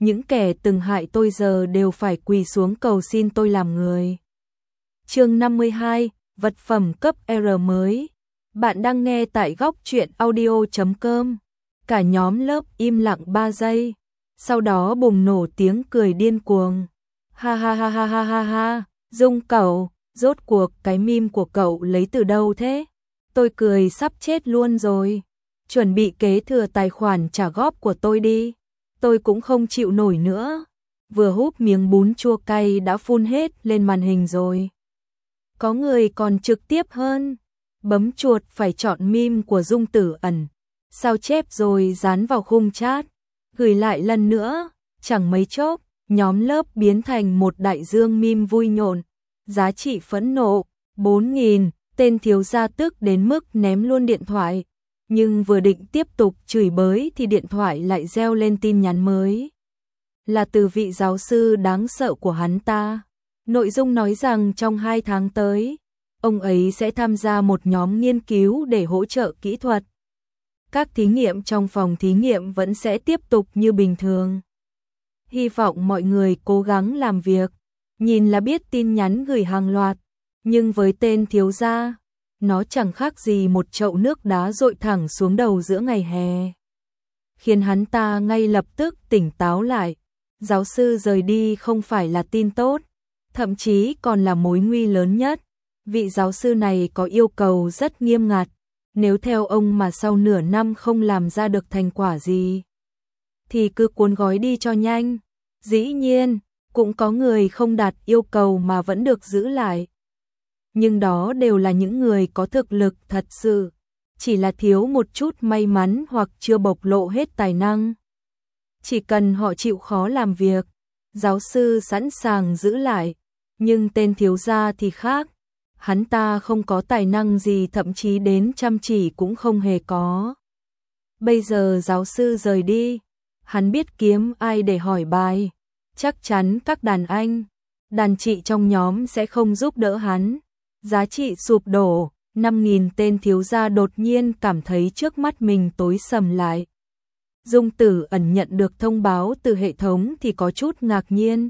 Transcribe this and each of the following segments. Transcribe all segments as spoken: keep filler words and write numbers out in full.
những kẻ từng hại tôi giờ đều phải quỳ xuống cầu xin tôi làm người. Chương năm mươi hai, vật phẩm cấp R mới. Bạn đang nghe tại góc truyện audio chấm com. Cả nhóm lớp im lặng ba giây, sau đó bùng nổ tiếng cười điên cuồng. Ha ha ha ha ha ha ha, Dung cậu, rốt cuộc cái meme của cậu lấy từ đâu thế? Tôi cười sắp chết luôn rồi. Chuẩn bị kế thừa tài khoản trả góp của tôi đi. Tôi cũng không chịu nổi nữa. Vừa húp miếng bún chua cay đã phun hết lên màn hình rồi. Có người còn trực tiếp hơn. Bấm chuột phải chọn meme của Dung Tử Ẩn. Sao chép rồi dán vào khung chat. Gửi lại lần nữa. Chẳng mấy chốc, nhóm lớp biến thành một đại dương meme vui nhộn. Giá trị phẫn nộ, bốn nghìn. Tên thiếu gia tức đến mức ném luôn điện thoại. Nhưng vừa định tiếp tục chửi bới thì điện thoại lại reo lên tin nhắn mới. Là từ vị giáo sư đáng sợ của hắn ta. Nội dung nói rằng trong hai tháng tới, ông ấy sẽ tham gia một nhóm nghiên cứu để hỗ trợ kỹ thuật. Các thí nghiệm trong phòng thí nghiệm vẫn sẽ tiếp tục như bình thường. Hy vọng mọi người cố gắng làm việc. Nhìn là biết tin nhắn gửi hàng loạt. Nhưng với tên thiếu gia, nó chẳng khác gì một chậu nước đá dội thẳng xuống đầu giữa ngày hè. Khiến hắn ta ngay lập tức tỉnh táo lại. Giáo sư rời đi không phải là tin tốt, thậm chí còn là mối nguy lớn nhất. Vị giáo sư này có yêu cầu rất nghiêm ngặt. Nếu theo ông mà sau nửa năm không làm ra được thành quả gì, thì cứ cuốn gói đi cho nhanh. Dĩ nhiên, cũng có người không đạt yêu cầu mà vẫn được giữ lại. Nhưng đó đều là những người có thực lực thật sự, chỉ là thiếu một chút may mắn hoặc chưa bộc lộ hết tài năng. Chỉ cần họ chịu khó làm việc, giáo sư sẵn sàng giữ lại, nhưng tên thiếu gia thì khác. Hắn ta không có tài năng gì, thậm chí đến chăm chỉ cũng không hề có. Bây giờ giáo sư rời đi, hắn biết kiếm ai để hỏi bài. Chắc chắn các đàn anh, đàn chị trong nhóm sẽ không giúp đỡ hắn. Giá trị sụp đổ, năm nghìn. Tên thiếu gia đột nhiên cảm thấy trước mắt mình tối sầm lại. Dung Tử Ẩn nhận được thông báo từ hệ thống thì có chút ngạc nhiên,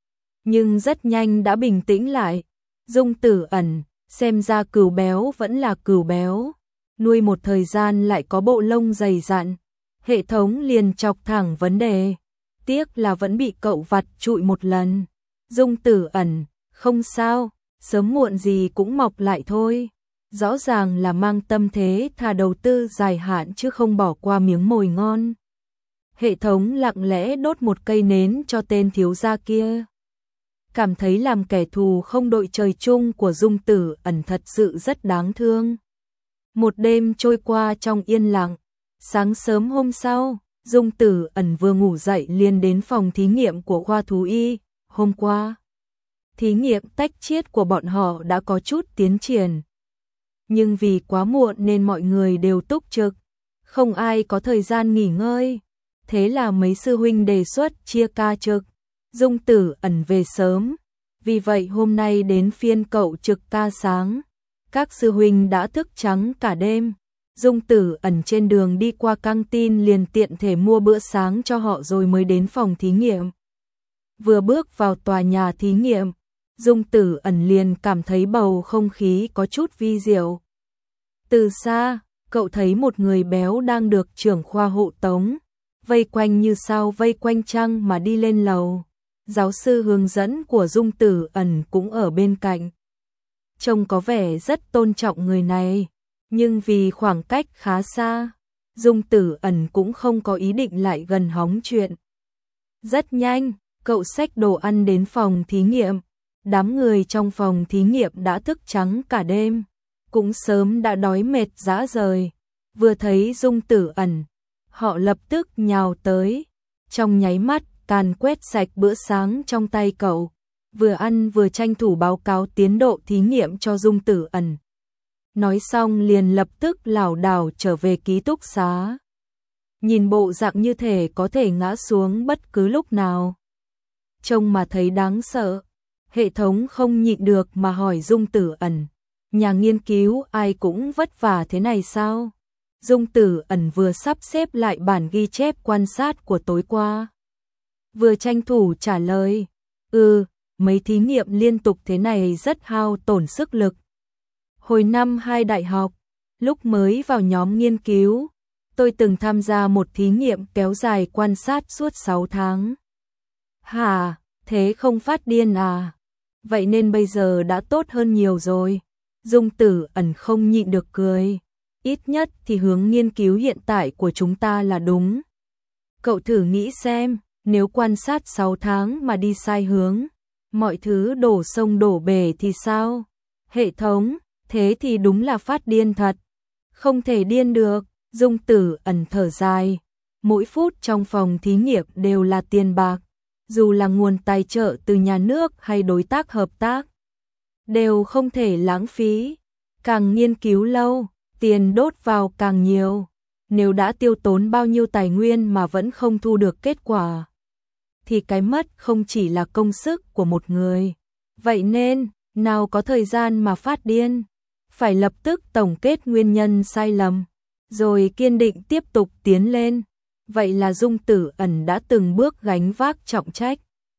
nhưng rất nhanh đã bình tĩnh lại. Dung Tử Ẩn, xem ra cừu béo vẫn là cừu béo, nuôi một thời gian lại có bộ lông dày dặn. Hệ thống liền chọc thẳng vấn đề, tiếc là vẫn bị cậu vặt trụi một lần. Dung Tử Ẩn, không sao, sớm muộn gì cũng mọc lại thôi. Rõ ràng là mang tâm thế thà đầu tư dài hạn chứ không bỏ qua miếng mồi ngon. Hệ thống lặng lẽ đốt một cây nến cho tên thiếu gia kia. Cảm thấy làm kẻ thù không đội trời chung của Dung Tử Ẩn thật sự rất đáng thương. Một đêm trôi qua trong yên lặng. Sáng sớm hôm sau, Dung Tử Ẩn vừa ngủ dậy liền đến phòng thí nghiệm của khoa thú y. Hôm qua, thí nghiệm tách chiết của bọn họ đã có chút tiến triển. Nhưng vì quá muộn nên mọi người đều túc trực, không ai có thời gian nghỉ ngơi. Thế là mấy sư huynh đề xuất chia ca trực. Dung Tử Ẩn về sớm, vì vậy hôm nay đến phiên cậu trực ca sáng. Các sư huynh đã thức trắng cả đêm. Dung Tử Ẩn trên đường đi qua căng tin liền tiện thể mua bữa sáng cho họ rồi mới đến phòng thí nghiệm. Vừa bước vào tòa nhà thí nghiệm, Dung Tử Ẩn liền cảm thấy bầu không khí có chút vi diệu. Từ xa, cậu thấy một người béo đang được trưởng khoa hộ tống, vây quanh như sao vây quanh trăng mà đi lên lầu. Giáo sư hướng dẫn của Dung Tử Ẩn cũng ở bên cạnh. Trông có vẻ rất tôn trọng người này, nhưng vì khoảng cách khá xa, Dung Tử Ẩn cũng không có ý định lại gần hóng chuyện. Rất nhanh, cậu xách đồ ăn đến phòng thí nghiệm. Đám người trong phòng thí nghiệm đã thức trắng cả đêm, cũng sớm đã đói mệt rã rời. Vừa thấy Dung Tử Ẩn, họ lập tức nhào tới, trong nháy mắt càn quét sạch bữa sáng trong tay cậu, vừa ăn vừa tranh thủ báo cáo tiến độ thí nghiệm cho Dung Tử Ẩn. Nói xong liền lập tức lảo đảo trở về ký túc xá. Nhìn bộ dạng như thể có thể ngã xuống bất cứ lúc nào, trông mà thấy đáng sợ. Hệ thống không nhịn được mà hỏi Dung Tử Ẩn, nhà nghiên cứu ai cũng vất vả thế này sao? Dung Tử Ẩn vừa sắp xếp lại bản ghi chép quan sát của tối qua. vừa tranh thủ trả lời. Ừ, mấy thí nghiệm liên tục thế này rất hao tổn sức lực. Hồi năm hai đại học, lúc mới vào nhóm nghiên cứu, tôi từng tham gia một thí nghiệm kéo dài quan sát suốt sáu tháng. Hả, thế không phát điên à? Vậy nên bây giờ đã tốt hơn nhiều rồi. Dung Tử Ẩn không nhịn được cười. Ít nhất thì hướng nghiên cứu hiện tại của chúng ta là đúng. Cậu thử nghĩ xem, nếu quan sát sáu tháng mà đi sai hướng, mọi thứ đổ sông đổ bể thì sao? Hệ thống, thế thì đúng là phát điên thật. Không thể điên được, Dung Tử Ẩn thở dài. Mỗi phút trong phòng thí nghiệm đều là tiền bạc, dù là nguồn tài trợ từ nhà nước hay đối tác hợp tác, đều không thể lãng phí. Càng nghiên cứu lâu, tiền đốt vào càng nhiều. Nếu đã tiêu tốn bao nhiêu tài nguyên mà vẫn không thu được kết quả, thì cái mất không chỉ là công sức của một người. Vậy nên, nào có thời gian mà phát điên, phải lập tức tổng kết nguyên nhân sai lầm, rồi kiên định tiếp tục tiến lên. Vậy là Dung Tử Ẩn đã từng bước gánh vác trọng trách,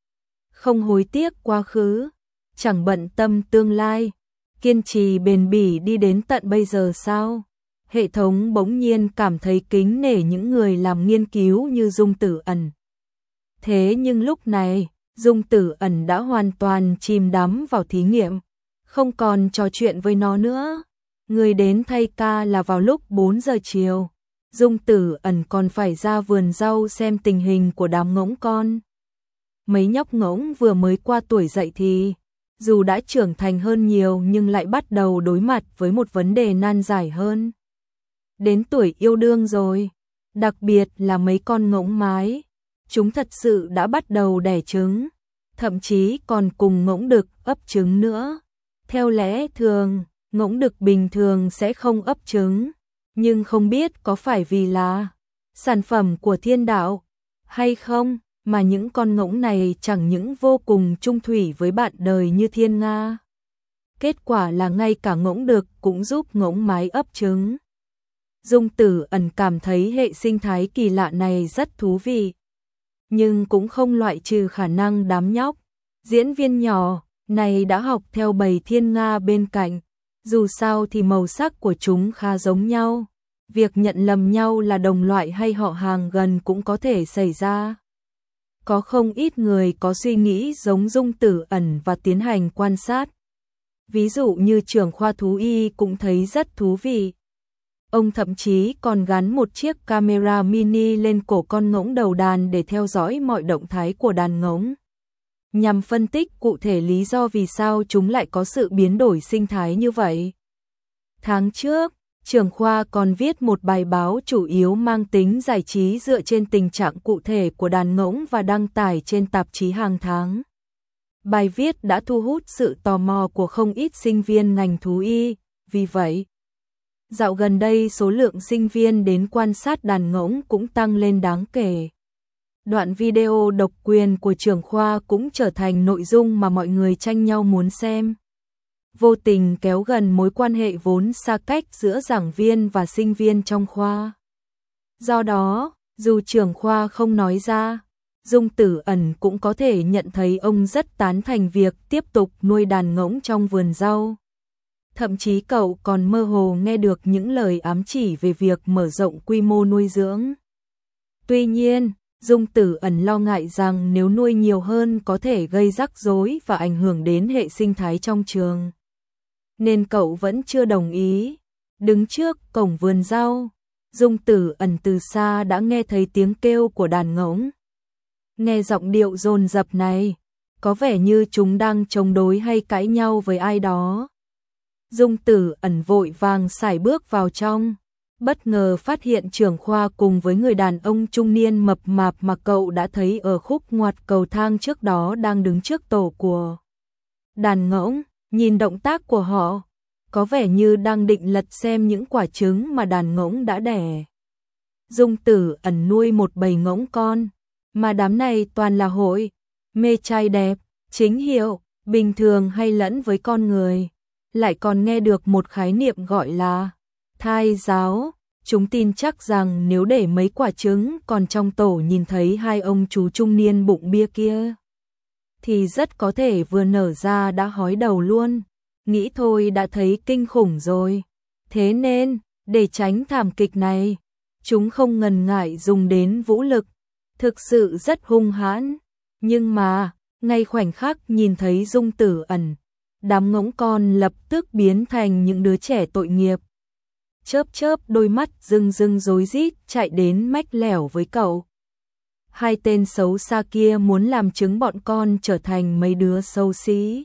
không hối tiếc quá khứ, chẳng bận tâm tương lai, kiên trì bền bỉ đi đến tận bây giờ sao? Hệ thống bỗng nhiên cảm thấy kính nể những người làm nghiên cứu như Dung Tử Ẩn. Thế nhưng lúc này, Dung Tử Ẩn đã hoàn toàn chìm đắm vào thí nghiệm, không còn trò chuyện với nó nữa. Người đến thay ca là vào lúc bốn giờ chiều. Dung Tử Ẩn còn phải ra vườn rau xem tình hình của đám ngỗng con. Mấy nhóc ngỗng vừa mới qua tuổi dậy thì, dù đã trưởng thành hơn nhiều nhưng lại bắt đầu đối mặt với một vấn đề nan giải hơn. Đến tuổi yêu đương rồi, đặc biệt là mấy con ngỗng mái, chúng thật sự đã bắt đầu đẻ trứng, thậm chí còn cùng ngỗng đực ấp trứng nữa. Theo lẽ thường, ngỗng đực bình thường sẽ không ấp trứng, nhưng không biết có phải vì là sản phẩm của thiên đạo hay không, mà những con ngỗng này chẳng những vô cùng chung thủy với bạn đời như thiên nga. Kết quả là ngay cả ngỗng đực cũng giúp ngỗng mái ấp trứng. Dung Tử Ẩn cảm thấy hệ sinh thái kỳ lạ này rất thú vị, nhưng cũng không loại trừ khả năng đám nhóc diễn viên nhỏ này đã học theo bầy thiên nga bên cạnh. Dù sao thì màu sắc của chúng khá giống nhau, việc nhận lầm nhau là đồng loại hay họ hàng gần cũng có thể xảy ra. Có không ít người có suy nghĩ giống Dung Tử Ẩn và tiến hành quan sát. Ví dụ như trưởng khoa thú y cũng thấy rất thú vị. Ông thậm chí còn gắn một chiếc camera mini lên cổ con ngỗng đầu đàn để theo dõi mọi động thái của đàn ngỗng, nhằm phân tích cụ thể lý do vì sao chúng lại có sự biến đổi sinh thái như vậy. Tháng trước, trưởng khoa còn viết một bài báo chủ yếu mang tính giải trí dựa trên tình trạng cụ thể của đàn ngỗng và đăng tải trên tạp chí hàng tháng. Bài viết đã thu hút sự tò mò của không ít sinh viên ngành thú y, vì vậy, dạo gần đây số lượng sinh viên đến quan sát đàn ngỗng cũng tăng lên đáng kể. Đoạn video độc quyền của trưởng khoa cũng trở thành nội dung mà mọi người tranh nhau muốn xem, vô tình kéo gần mối quan hệ vốn xa cách giữa giảng viên và sinh viên trong khoa. Do đó, dù trưởng khoa không nói ra, Dung Tử Ẩn cũng có thể nhận thấy ông rất tán thành việc tiếp tục nuôi đàn ngỗng trong vườn rau. Thậm chí cậu còn mơ hồ nghe được những lời ám chỉ về việc mở rộng quy mô nuôi dưỡng. Tuy nhiên, Dung Tử Ẩn lo ngại rằng nếu nuôi nhiều hơn có thể gây rắc rối và ảnh hưởng đến hệ sinh thái trong trường, nên cậu vẫn chưa đồng ý. Đứng trước cổng vườn rau, Dung Tử Ẩn từ xa đã nghe thấy tiếng kêu của đàn ngỗng. Nghe giọng điệu dồn dập này, có vẻ như chúng đang chống đối hay cãi nhau với ai đó. Dung Tử Ẩn vội vàng sải bước vào trong, bất ngờ phát hiện trưởng khoa cùng với người đàn ông trung niên mập mạp mà cậu đã thấy ở khúc ngoặt cầu thang trước đó đang đứng trước tổ của đàn ngỗng. Nhìn động tác của họ, có vẻ như đang định lật xem những quả trứng mà đàn ngỗng đã đẻ. Dung Tử Ẩn nuôi một bầy ngỗng con, mà đám này toàn là hội, mê trai đẹp, chính hiệu, bình thường hay lẫn với con người. Lại còn nghe được một khái niệm gọi là thai giáo. Chúng tin chắc rằng nếu để mấy quả trứng còn trong tổ nhìn thấy hai ông chú trung niên bụng bia kia, thì rất có thể vừa nở ra đã hói đầu luôn. Nghĩ thôi đã thấy kinh khủng rồi. Thế nên, để tránh thảm kịch này, chúng không ngần ngại dùng đến vũ lực. Thực sự rất hung hãn. Nhưng mà, ngay khoảnh khắc nhìn thấy Dung Tử Ẩn, đám ngỗng con lập tức biến thành những đứa trẻ tội nghiệp. Chớp chớp đôi mắt rưng rưng rối rít chạy đến mách lẻo với cậu. Hai tên xấu xa kia muốn làm chứng bọn con trở thành mấy đứa xấu xí.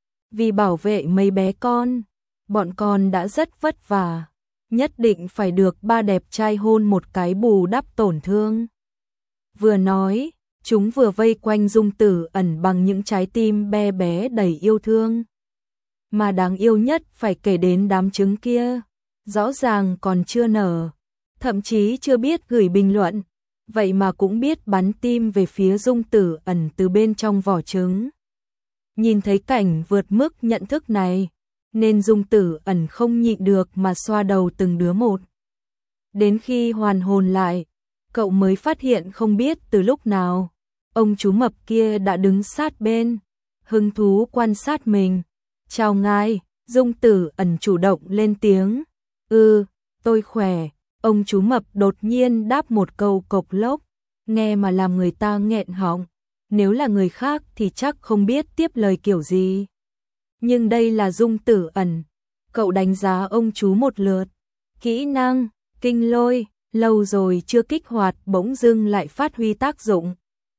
Vì bảo vệ mấy bé con, bọn con đã rất vất vả, nhất định phải được ba đẹp trai hôn một cái bù đắp tổn thương. Vừa nói, chúng vừa vây quanh Dung Tử Ẩn bằng những trái tim bé bé đầy yêu thương. Mà đáng yêu nhất phải kể đến đám trứng kia, rõ ràng còn chưa nở, thậm chí chưa biết gửi bình luận, vậy mà cũng biết bắn tim về phía Dung Tử Ẩn từ bên trong vỏ trứng. Nhìn thấy cảnh vượt mức nhận thức này, nên Dung Tử Ẩn không nhịn được mà xoa đầu từng đứa một. Đến khi hoàn hồn lại, cậu mới phát hiện không biết từ lúc nào, ông chú mập kia đã đứng sát bên, hứng thú quan sát mình. Chào ngài, Dung Tử Ẩn chủ động lên tiếng. Ừ, tôi khỏe. Ông chú mập đột nhiên đáp một câu cộc lốc, nghe mà làm người ta nghẹn họng. Nếu là người khác thì chắc không biết tiếp lời kiểu gì. Nhưng đây là Dung Tử Ẩn. Cậu đánh giá ông chú một lượt. Kỹ năng, kinh lôi, lâu rồi chưa kích hoạt bỗng dưng lại phát huy tác dụng.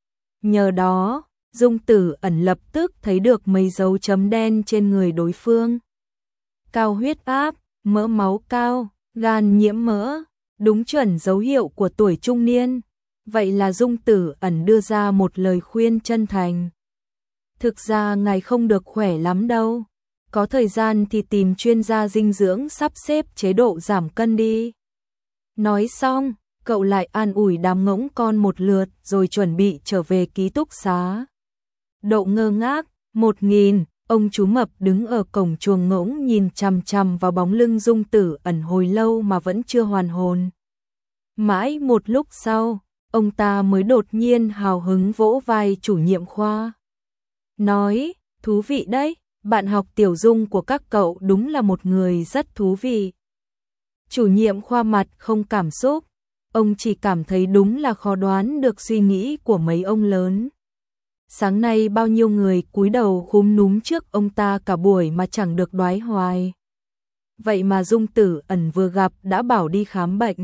Nhờ đó, Dung Tử Ẩn lập tức thấy được mấy dấu chấm đen trên người đối phương. Cao huyết áp, mỡ máu cao, gan nhiễm mỡ, đúng chuẩn dấu hiệu của tuổi trung niên. Vậy là Dung Tử Ẩn đưa ra một lời khuyên chân thành. Thực ra ngài không được khỏe lắm đâu. Có thời gian thì tìm chuyên gia dinh dưỡng sắp xếp chế độ giảm cân đi. Nói xong, cậu lại an ủi đám ngỗng con một lượt rồi chuẩn bị trở về ký túc xá. Độ ngơ ngác, một nghìn, ông chú mập đứng ở cổng chuồng ngỗng nhìn chằm chằm vào bóng lưng Dung Tử Ẩn hồi lâu mà vẫn chưa hoàn hồn. Mãi một lúc sau, ông ta mới đột nhiên hào hứng vỗ vai chủ nhiệm khoa. Nói, thú vị đấy, bạn học tiểu Dung của các cậu đúng là một người rất thú vị. Chủ nhiệm khoa mặt không cảm xúc, ông chỉ cảm thấy đúng là khó đoán được suy nghĩ của mấy ông lớn. Sáng nay bao nhiêu người cúi đầu khúm núm trước ông ta cả buổi mà chẳng được đoái hoài. Vậy mà Dung Tử Ẩn vừa gặp đã bảo đi khám bệnh.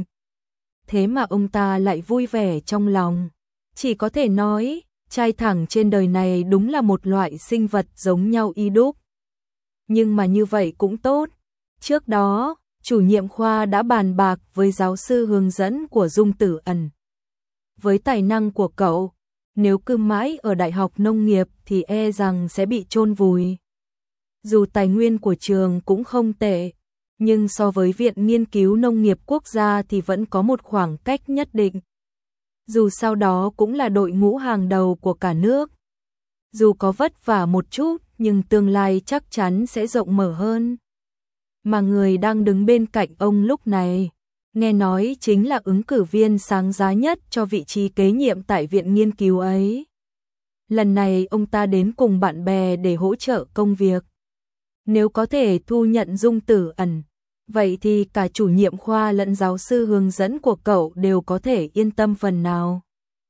Thế mà ông ta lại vui vẻ trong lòng. Chỉ có thể nói, trai thẳng trên đời này đúng là một loại sinh vật giống nhau y đúc. Nhưng mà như vậy cũng tốt. Trước đó, chủ nhiệm khoa đã bàn bạc với giáo sư hướng dẫn của Dung Tử Ẩn. Với tài năng của cậu, nếu cứ mãi ở Đại học Nông nghiệp thì e rằng sẽ bị chôn vùi. Dù tài nguyên của trường cũng không tệ, nhưng so với Viện Nghiên cứu Nông nghiệp Quốc gia thì vẫn có một khoảng cách nhất định. Dù sau đó cũng là đội ngũ hàng đầu của cả nước. Dù có vất vả một chút, nhưng tương lai chắc chắn sẽ rộng mở hơn. Mà người đang đứng bên cạnh ông lúc này, nghe nói chính là ứng cử viên sáng giá nhất cho vị trí kế nhiệm tại viện nghiên cứu ấy. Lần này ông ta đến cùng bạn bè để hỗ trợ công việc. Nếu có thể thu nhận Dung Tử Ẩn, vậy thì cả chủ nhiệm khoa lẫn giáo sư hướng dẫn của cậu đều có thể yên tâm phần nào.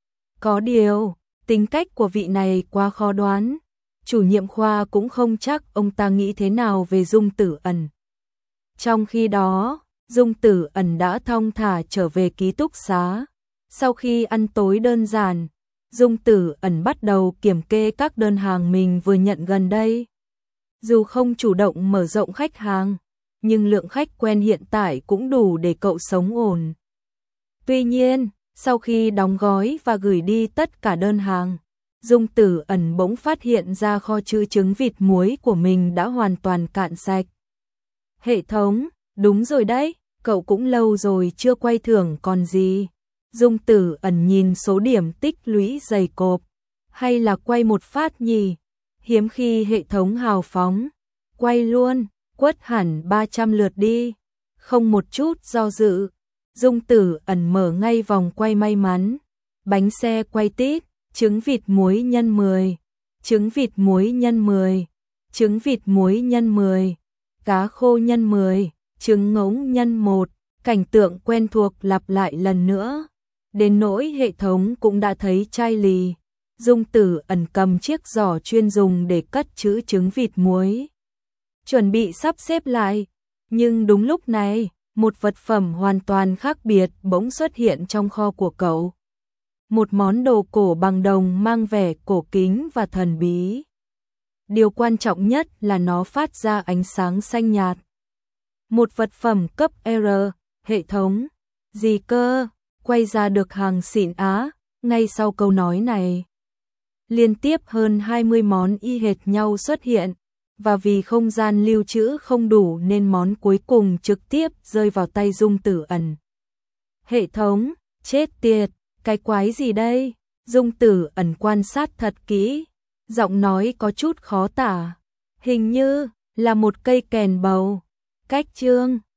Có điều, tính cách của vị này quá khó đoán. Chủ nhiệm khoa cũng không chắc ông ta nghĩ thế nào về Dung Tử Ẩn. Trong khi đó, Dung Tử Ẩn đã thong thả trở về ký túc xá. Sau khi ăn tối đơn giản, Dung Tử Ẩn bắt đầu kiểm kê các đơn hàng mình vừa nhận gần đây. Dù không chủ động mở rộng khách hàng, nhưng lượng khách quen hiện tại cũng đủ để cậu sống ổn. Tuy nhiên, sau khi đóng gói và gửi đi tất cả đơn hàng, Dung Tử Ẩn bỗng phát hiện ra kho trữ trứng vịt muối của mình đã hoàn toàn cạn sạch. Hệ thống, đúng rồi đấy, cậu cũng lâu rồi chưa quay thưởng còn gì. Dung Tử Ẩn nhìn số điểm tích lũy dày cộp. Hay là quay một phát nhỉ? Hiếm khi hệ thống hào phóng. Quay luôn, quất hẳn ba trăm lượt đi. Không một chút do dự. Dung Tử Ẩn mở ngay vòng quay may mắn. Bánh xe quay tít, trứng vịt muối nhân mười, trứng vịt muối nhân mười, trứng vịt muối nhân mười, cá khô nhân mười, trứng ngỗng nhân một. Cảnh tượng quen thuộc lặp lại lần nữa. Đến nỗi hệ thống cũng đã thấy chai lì. Dung Tử Ẩn cầm chiếc giỏ chuyên dùng để cất trữ trứng vịt muối, chuẩn bị sắp xếp lại. Nhưng đúng lúc này, một vật phẩm hoàn toàn khác biệt bỗng xuất hiện trong kho của cậu. Một món đồ cổ bằng đồng mang vẻ cổ kính và thần bí. Điều quan trọng nhất là nó phát ra ánh sáng xanh nhạt. Một vật phẩm cấp R, hệ thống. Gì cơ? Quay ra được hàng xịn á. Ngay sau câu nói này, liên tiếp hơn hai mươi món y hệt nhau xuất hiện, và vì không gian lưu trữ không đủ nên món cuối cùng trực tiếp rơi vào tay Dung Tử Ẩn. Hệ thống, chết tiệt, cái quái gì đây? Dung Tử Ẩn quan sát thật kỹ, giọng nói có chút khó tả. Hình như là một cây kèn bầu. Cách chương